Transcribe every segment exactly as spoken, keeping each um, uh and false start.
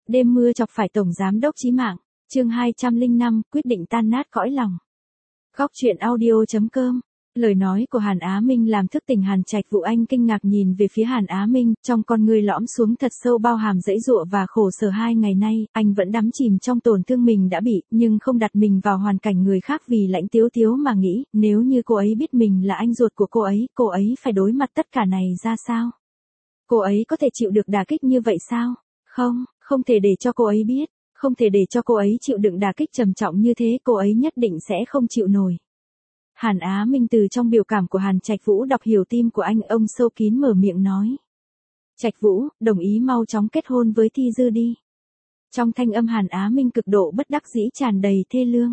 Đêm mưa chọc phải tổng giám đốc chí mạng. Chương hai trăm lẻ năm, quyết định tan nát cõi lòng. Góc truyện audio.com. Lời nói của Hàn Á Minh làm thức tỉnh Hàn Trạch Vũ. Anh kinh ngạc nhìn về phía Hàn Á Minh, trong con người lõm xuống thật sâu bao hàm dẫy dụa và khổ sở. Hai ngày nay, anh vẫn đắm chìm trong tổn thương mình đã bị, nhưng không đặt mình vào hoàn cảnh người khác vì Lãnh Tiếu Tiếu mà nghĩ, nếu như cô ấy biết mình là anh ruột của cô ấy, cô ấy phải đối mặt tất cả này ra sao? Cô ấy có thể chịu được đả kích như vậy sao? Không, không thể để cho cô ấy biết, không thể để cho cô ấy chịu đựng đả kích trầm trọng như thế, cô ấy nhất định sẽ không chịu nổi. Hàn Á Minh từ trong biểu cảm của Hàn Trạch Vũ đọc hiểu tim của anh, ông sâu kín mở miệng nói. Trạch Vũ, đồng ý mau chóng kết hôn với Thi Dư đi. Trong thanh âm Hàn Á Minh cực độ bất đắc dĩ tràn đầy thê lương.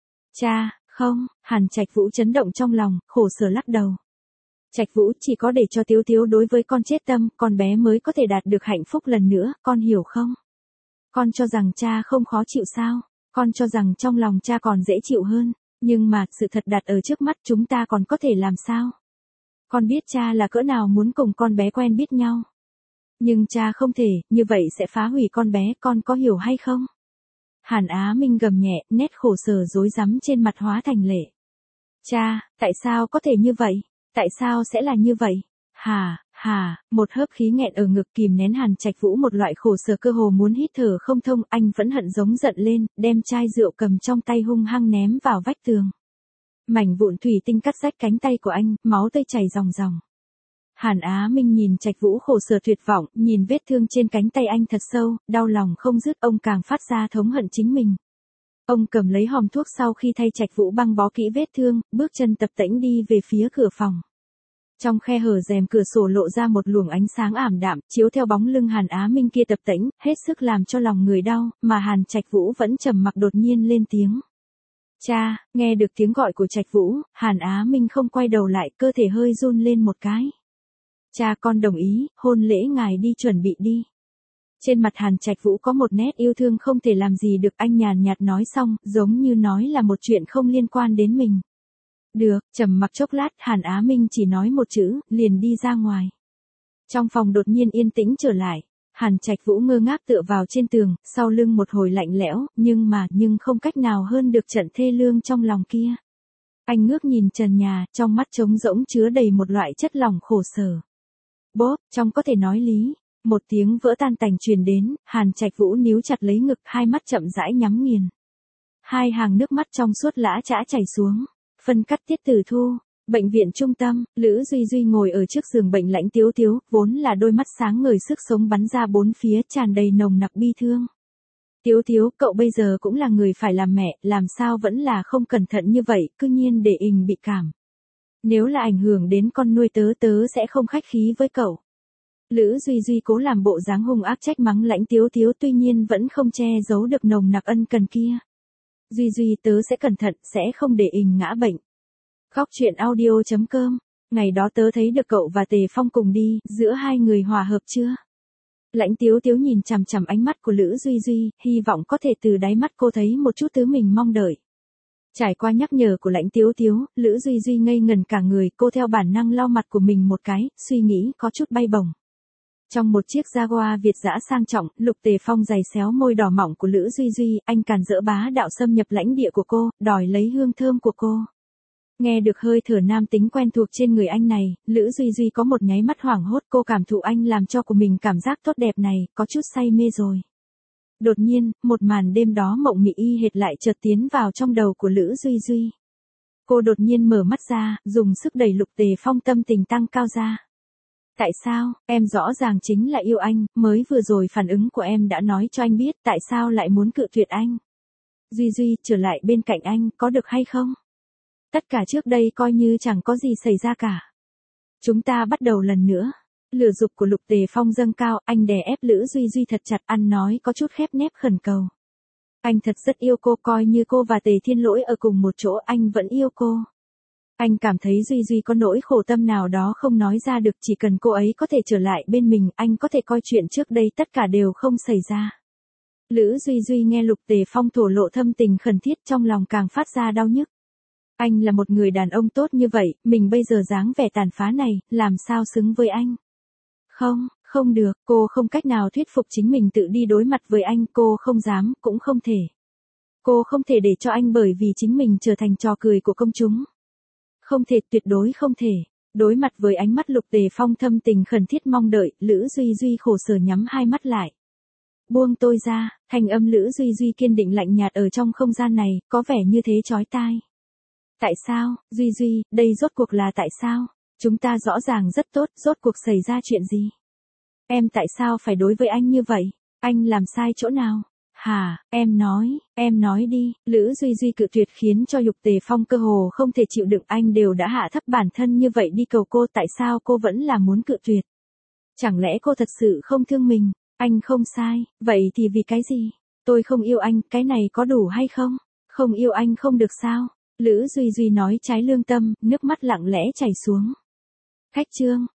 Cha, không, Hàn Trạch Vũ chấn động trong lòng, khổ sở lắc đầu. Trạch Vũ, chỉ có để cho Tiếu Tiếu đối với con chết tâm, con bé mới có thể đạt được hạnh phúc lần nữa, con hiểu không? Con cho rằng cha không khó chịu sao? Con cho rằng trong lòng cha còn dễ chịu hơn. Nhưng mà, sự thật đặt ở trước mắt chúng ta còn có thể làm sao? Con biết cha là cỡ nào muốn cùng con bé quen biết nhau. Nhưng cha không thể, như vậy sẽ phá hủy con bé, con có hiểu hay không? Hàn Á Minh gầm nhẹ, nét khổ sở rối rắm trên mặt hóa thành lệ. Cha, tại sao có thể như vậy? Tại sao sẽ là như vậy? Hà, hà, một hớp khí nghẹn ở ngực kìm nén Hàn Trạch Vũ một loại khổ sở cơ hồ muốn hít thở không thông, anh vẫn hận giống giận lên, đem chai rượu cầm trong tay hung hăng ném vào vách tường. Mảnh vụn thủy tinh cắt rách cánh tay của anh, máu tươi chảy ròng ròng. Hàn Á Minh nhìn Trạch Vũ khổ sở tuyệt vọng, nhìn vết thương trên cánh tay anh thật sâu, đau lòng không dứt, ông càng phát ra thống hận chính mình. Ông cầm lấy hòm thuốc sau khi thay Trạch Vũ băng bó kỹ vết thương, bước chân tập tễnh đi về phía cửa phòng. Trong khe hở rèm cửa sổ lộ ra một luồng ánh sáng ảm đạm, chiếu theo bóng lưng Hàn Á Minh kia tập tễnh, hết sức làm cho lòng người đau, mà Hàn Trạch Vũ vẫn trầm mặc đột nhiên lên tiếng. Cha, nghe được tiếng gọi của Trạch Vũ, Hàn Á Minh không quay đầu lại, cơ thể hơi run lên một cái. Cha, con đồng ý, hôn lễ ngài đi chuẩn bị đi. Trên mặt Hàn Trạch Vũ có một nét yêu thương không thể làm gì được, anh nhàn nhạt nói xong, giống như nói là một chuyện không liên quan đến mình. Được, trầm mặc chốc lát, Hàn Á Minh chỉ nói một chữ, liền đi ra ngoài. Trong phòng đột nhiên yên tĩnh trở lại, Hàn Trạch Vũ ngơ ngác tựa vào trên tường, sau lưng một hồi lạnh lẽo, nhưng mà, nhưng không cách nào hơn được trận thê lương trong lòng kia. Anh ngước nhìn trần nhà, trong mắt trống rỗng chứa đầy một loại chất lỏng khổ sở. Bốp, trong có thể nói lý, một tiếng vỡ tan tành truyền đến, Hàn Trạch Vũ níu chặt lấy ngực, hai mắt chậm rãi nhắm nghiền. Hai hàng nước mắt trong suốt lã chã chảy xuống. Phân cắt tiết tử thu, bệnh viện trung tâm, Lữ Duy Duy ngồi ở trước giường bệnh Lãnh Tiếu Tiếu, vốn là đôi mắt sáng ngời sức sống bắn ra bốn phía tràn đầy nồng nặc bi thương. Tiếu Tiếu, cậu bây giờ cũng là người phải làm mẹ, làm sao vẫn là không cẩn thận như vậy, cư nhiên để ình bị cảm. Nếu là ảnh hưởng đến con nuôi tớ tớ sẽ không khách khí với cậu. Lữ Duy Duy cố làm bộ dáng hung ác trách mắng Lãnh Tiếu Tiếu, tuy nhiên vẫn không che giấu được nồng nặc ân cần kia. Duy Duy, tớ sẽ cẩn thận, sẽ không để ình ngã bệnh. Góc truyện audio.com. Ngày đó tớ thấy được cậu và Tề Phong cùng đi, giữa hai người hòa hợp chưa? Lãnh Tiếu Tiếu nhìn chằm chằm ánh mắt của Lữ Duy Duy, hy vọng có thể từ đáy mắt cô thấy một chút thứ mình mong đợi. Trải qua nhắc nhở của Lãnh Tiếu Tiếu, Lữ Duy Duy ngây ngần cả người, cô theo bản năng lau mặt của mình một cái, suy nghĩ có chút bay bổng. Trong một chiếc Jaguar Việt dã sang trọng, Lục Tề Phong giày xéo môi đỏ mỏng của Lữ Duy Duy, anh càn rỡ bá đạo xâm nhập lãnh địa của cô, đòi lấy hương thơm của cô. Nghe được hơi thở nam tính quen thuộc trên người anh này, Lữ Duy Duy có một nháy mắt hoảng hốt, cô cảm thụ anh làm cho của mình cảm giác tốt đẹp này, có chút say mê rồi. Đột nhiên, một màn đêm đó mộng mị y hệt lại chợt tiến vào trong đầu của Lữ Duy Duy. Cô đột nhiên mở mắt ra, dùng sức đẩy Lục Tề Phong, tâm tình tăng cao ra. Tại sao, em rõ ràng chính là yêu anh, mới vừa rồi phản ứng của em đã nói cho anh biết tại sao lại muốn cự tuyệt anh. Duy Duy, trở lại bên cạnh anh, có được hay không? Tất cả trước đây coi như chẳng có gì xảy ra cả. Chúng ta bắt đầu lần nữa. Lửa dục của Lục Tề Phong dâng cao, anh đè ép Lữ Duy Duy thật chặt, ăn nói có chút khép nép khẩn cầu. Anh thật rất yêu cô, coi như cô và Tề Thiên Lỗi ở cùng một chỗ, anh vẫn yêu cô. Anh cảm thấy Duy Duy có nỗi khổ tâm nào đó không nói ra được, chỉ cần cô ấy có thể trở lại bên mình, anh có thể coi chuyện trước đây tất cả đều không xảy ra. Lữ Duy Duy nghe Lục Tề Phong thổ lộ thâm tình khẩn thiết, trong lòng càng phát ra đau nhức. Anh là một người đàn ông tốt như vậy, mình bây giờ dáng vẻ tàn phá này, làm sao xứng với anh? Không, Không được, cô không cách nào thuyết phục chính mình tự đi đối mặt với anh, cô không dám, cũng không thể. Cô không thể để cho anh bởi vì chính mình trở thành trò cười của công chúng. Không thể, tuyệt đối không thể. Đối mặt với ánh mắt Lục Tề Phong thâm tình khẩn thiết mong đợi, Lữ Duy Duy khổ sở nhắm hai mắt lại. Buông tôi ra, thanh âm Lữ Duy Duy kiên định lạnh nhạt ở trong không gian này, có vẻ như thế chói tai. Tại sao, Duy Duy, đây rốt cuộc là tại sao? Chúng ta rõ ràng rất tốt, rốt cuộc xảy ra chuyện gì? Em tại sao phải đối với anh như vậy? Anh làm sai chỗ nào? Hả, em nói, em nói đi. Lữ Duy Duy cự tuyệt khiến cho Lục Tề Phong cơ hồ không thể chịu đựng, anh đều đã hạ thấp bản thân như vậy đi cầu cô, tại sao cô vẫn là muốn cự tuyệt? Chẳng lẽ cô thật sự không thương mình? Anh không sai, vậy thì vì cái gì? Tôi không yêu anh, cái này có đủ hay không? Không yêu anh không được sao? Lữ Duy Duy nói trái lương tâm, nước mắt lặng lẽ chảy xuống. Khách trương,